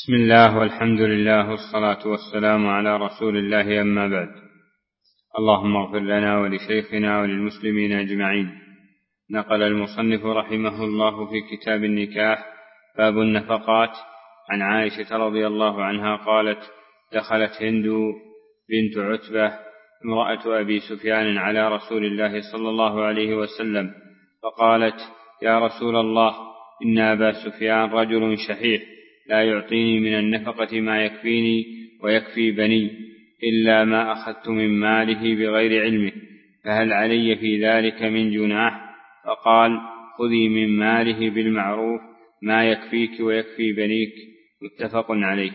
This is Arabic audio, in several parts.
بسم الله والحمد لله والصلاة والسلام على رسول الله، أما بعد. اللهم اغفر لنا ولشيخنا وللمسلمين أجمعين. نقل المصنف رحمه الله في كتاب النكاح باب النفقات عن عائشة رضي الله عنها قالت: دخلت هند بنت عتبة امرأة أبي سفيان على رسول الله صلى الله عليه وسلم فقالت: يا رسول الله، إن أبا سفيان رجل شحيح لا يعطيني من النفقة ما يكفيني ويكفي بني إلا ما أخذت من ماله بغير علمه، فهل علي في ذلك من جناح؟ فقال: خذي من ماله بالمعروف ما يكفيك ويكفي بنيك. متفق عليه.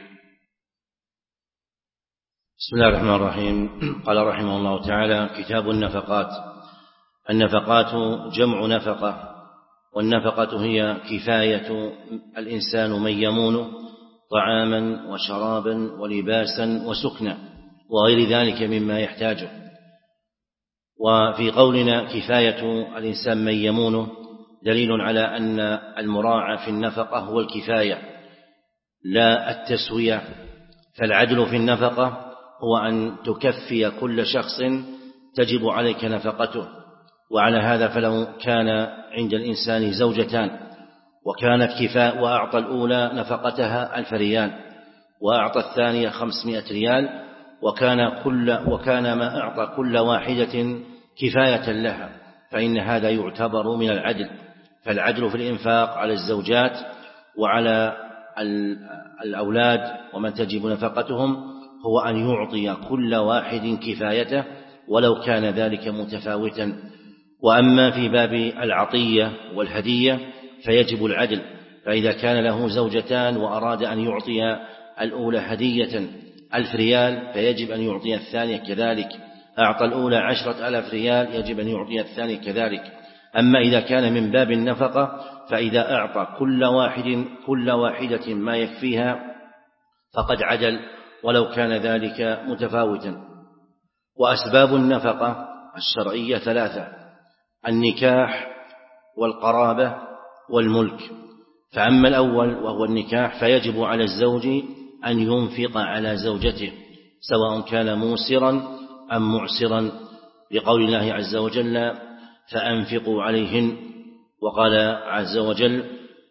بسم الله الرحمن الرحيم. قال رحمه الله تعالى: كتاب النفقات. النفقات جمع نفقة، والنفقة هي كفاية الإنسان من يمونه طعاما وشرابا ولباسا وسكنا وغير ذلك مما يحتاجه. وفي قولنا كفاية الإنسان من يمونه دليل على أن المراعى في النفقة هو الكفاية لا التسوية، فالعدل في النفقة هو أن تكفي كل شخص تجب عليك نفقته. وعلى هذا فلو كان عند الإنسان زوجتان وكانت كفاء وأعطى الأولى نفقتها 1000 ريال وأعطى الثانية 500 ريال وكان ما أعطى كل واحدة كفاية لها، فإن هذا يعتبر من العدل. فالعدل في الإنفاق على الزوجات وعلى الأولاد ومن تجب نفقتهم هو أن يعطي كل واحد كفايته ولو كان ذلك متفاوتا. وأما في باب العطية والهدية فيجب العدل، فإذا كان له زوجتان وأراد أن يعطي الأولى هدية 1000 ريال فيجب أن يعطي الثانية كذلك، أعطى الأولى 10,000 ريال يجب أن يعطي الثانية كذلك. أما إذا كان من باب النفقة فإذا أعطى كل واحدة ما يكفيها فقد عدل ولو كان ذلك متفاوتا. وأسباب النفقة الشرعية 3: النكاح والقرابة والملك. فأما الأول وهو النكاح فيجب على الزوج أن ينفق على زوجته سواء كان موسرا أم معسرا، لقول الله عز وجل: فأنفقوا عليهن. وقال عز وجل: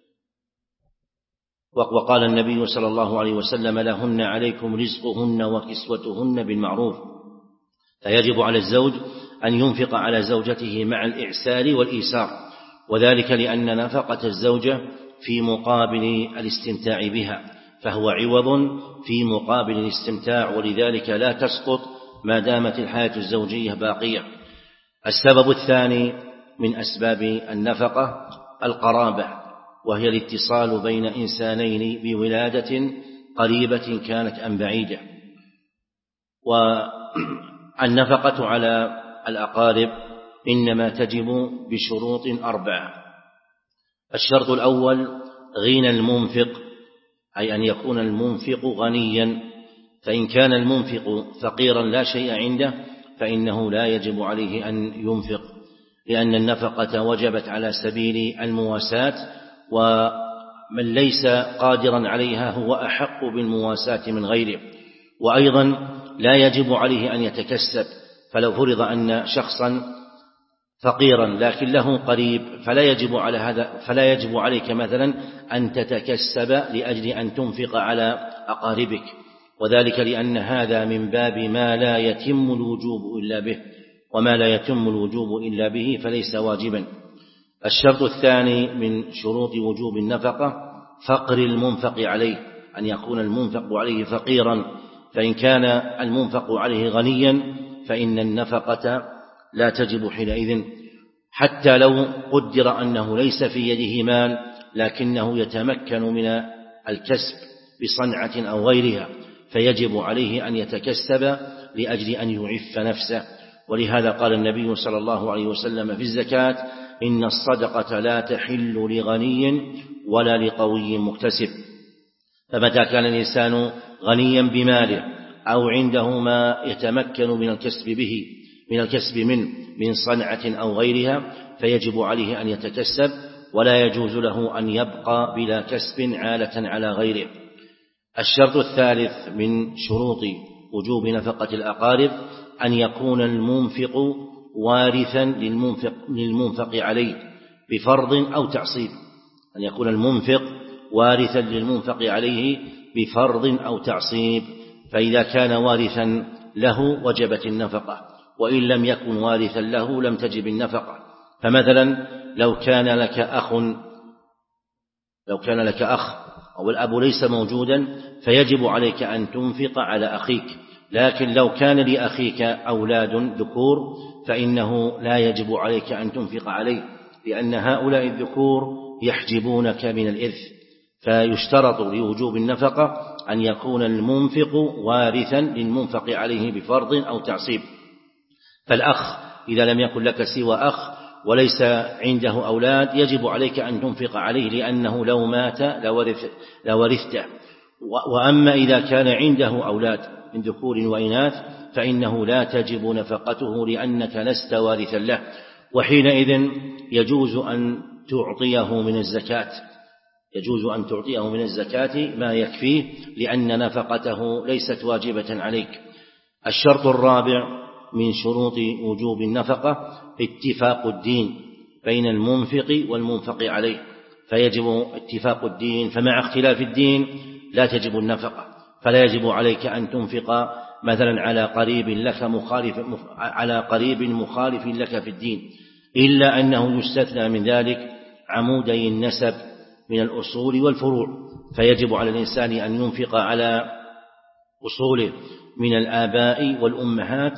وقال النبي صلى الله عليه وسلم: لهن عليكم رزقهن وكسوتهن بالمعروف. فيجب على الزوج أن ينفق على زوجته مع الإعسار والإيسار، وذلك لأن نفقة الزوجة في مقابل الاستمتاع بها، فهو عوض في مقابل الاستمتاع، ولذلك لا تسقط ما دامت الحياة الزوجية باقية. السبب الثاني من أسباب النفقة القرابة، وهي الاتصال بين إنسانين بولادة قريبة كانت أم بعيدة. والنفقة على الأقارب إنما تجب بشروط 4: الشرط الأول غنى المنفق، أي أن يكون المنفق غنيا، فإن كان المنفق فقيرا لا شيء عنده فإنه لا يجب عليه أن ينفق، لأن النفقة وجبت على سبيل المواساة، ومن ليس قادرا عليها هو أحق بالمواساة من غيره. وأيضا لا يجب عليه أن يتكسب، فلو فرض أن شخصا فقيرا لكن له قريب فلا يجب عليك مثلا أن تتكسب لأجل أن تنفق على أقاربك، وذلك لأن هذا من باب ما لا يتم الوجوب إلا به، وما لا يتم الوجوب إلا به فليس واجبا. الشرط الثاني من شروط وجوب النفقة فقر المنفق عليه، أن يكون المنفق عليه فقيرا، فإن كان المنفق عليه غنيا فإن النفقة لا تجب حينئذ، حتى لو قدر أنه ليس في يده مال لكنه يتمكن من الكسب بصنعة أو غيرها، فيجب عليه أن يتكسب لأجل أن يعف نفسه. ولهذا قال النبي صلى الله عليه وسلم في الزكاة: إن الصدقة لا تحل لغني ولا لقوي مكتسب. فمتى كان الإنسان غنيا بماله أو عنده ما يتمكن من الكسب من صنعة أو غيرها فيجب عليه أن يتكسب، ولا يجوز له أن يبقى بلا كسب عالة على غيره. الشرط الثالث من شروط وجوب نفقة الأقارب أن يكون المنفق وارثا للمنفق عليه بفرض أو تعصيب، أن يكون المنفق وارثا للمنفق عليه بفرض أو تعصيب، فإذا كان وارثا له وجبت النفقة، وإن لم يكن وارثا له لم تجب النفقة. فمثلا لو كان لك أخ أو الأب ليس موجودا فيجب عليك أن تنفق على أخيك، لكن لو كان لأخيك أولاد ذكور فإنه لا يجب عليك أن تنفق عليه، لأن هؤلاء الذكور يحجبونك من الإرث. فيشترط لوجوب النفقة أن يكون المنفق وارثا للمنفق عليه بفرض أو تعصيب. فالأخ إذا لم يكن لك سوى أخ وليس عنده أولاد يجب عليك أن تنفق عليه، لأنه لو مات لورثته. وأما إذا كان عنده أولاد من ذكور وإناث فإنه لا تجب نفقته لأنك لست وارثا له، وحينئذ يجوز أن تعطيه من الزكاة ما يكفيه، لأن نفقته ليست واجبة عليك. الشرط الرابع من شروط وجوب النفقة اتفاق الدين بين المنفق والمنفق عليه، فيجب اتفاق الدين، فمع اختلاف الدين لا تجب النفقة، فلا يجب عليك أن تنفق مثلا على قريب مخالف لك في الدين، إلا أنه يستثنى من ذلك عمودي النسب من الأصول والفروع، فيجب على الإنسان أن ينفق على أصوله من الآباء والأمهات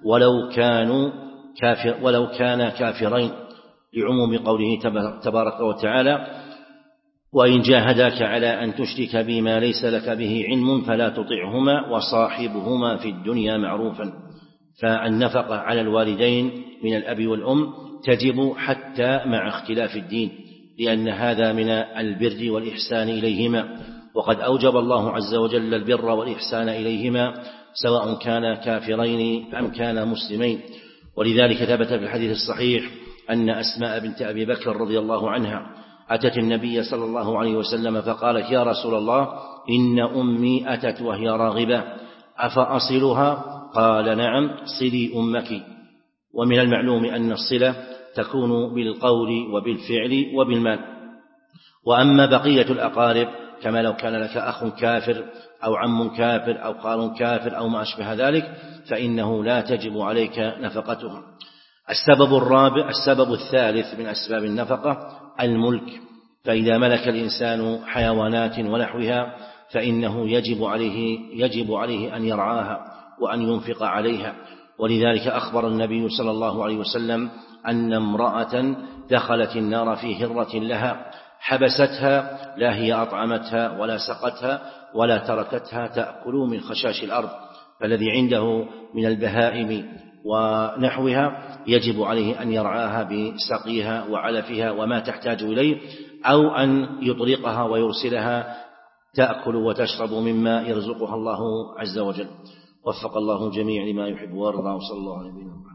ولو كان كافرين، لعموم قوله تبارك وتعالى: وإن جاهداك على أن تشرك بما ليس لك به علم فلا تطعهما وصاحبهما في الدنيا معروفا. فالنفقة على الوالدين من الأب والأم تجب حتى مع اختلاف الدين، لأن هذا من البر والإحسان إليهما، وقد أوجب الله عز وجل البر والإحسان إليهما سواء كان كافرين أم كان مسلمين. ولذلك ثبت في الحديث الصحيح أن أسماء بنت أبي بكر رضي الله عنها أتت النبي صلى الله عليه وسلم فقالت: يا رسول الله، إن أمي أتت وهي راغبة أفأصلها؟ قال: نعم، صلي أمك. ومن المعلوم أن الصلة تكون بالقول وبالفعل وبالمال. وأما بقية الأقارب كما لو كان لك أخ كافر أو عم كافر أو خال كافر أو ما أشبه ذلك فإنه لا تجب عليك نفقتهم. السبب الثالث من أسباب النفقة الملك، فإذا ملك الإنسان حيوانات ونحوها فإنه يجب عليه أن يرعاها وأن ينفق عليها. ولذلك أخبر النبي صلى الله عليه وسلم أن امرأة دخلت النار في هرة لها حبستها، لا هي أطعمتها ولا سقتها ولا تركتها تأكل من خشاش الأرض. فالذي عنده من البهائم ونحوها يجب عليه أن يرعاها بسقيها وعلفها وما تحتاج إليه، أو أن يطلقها ويرسلها تأكل وتشرب مما يرزقها الله عز وجل. وفق الله جميع لما يحب ويرضى، وصلى الله عليه وسلم.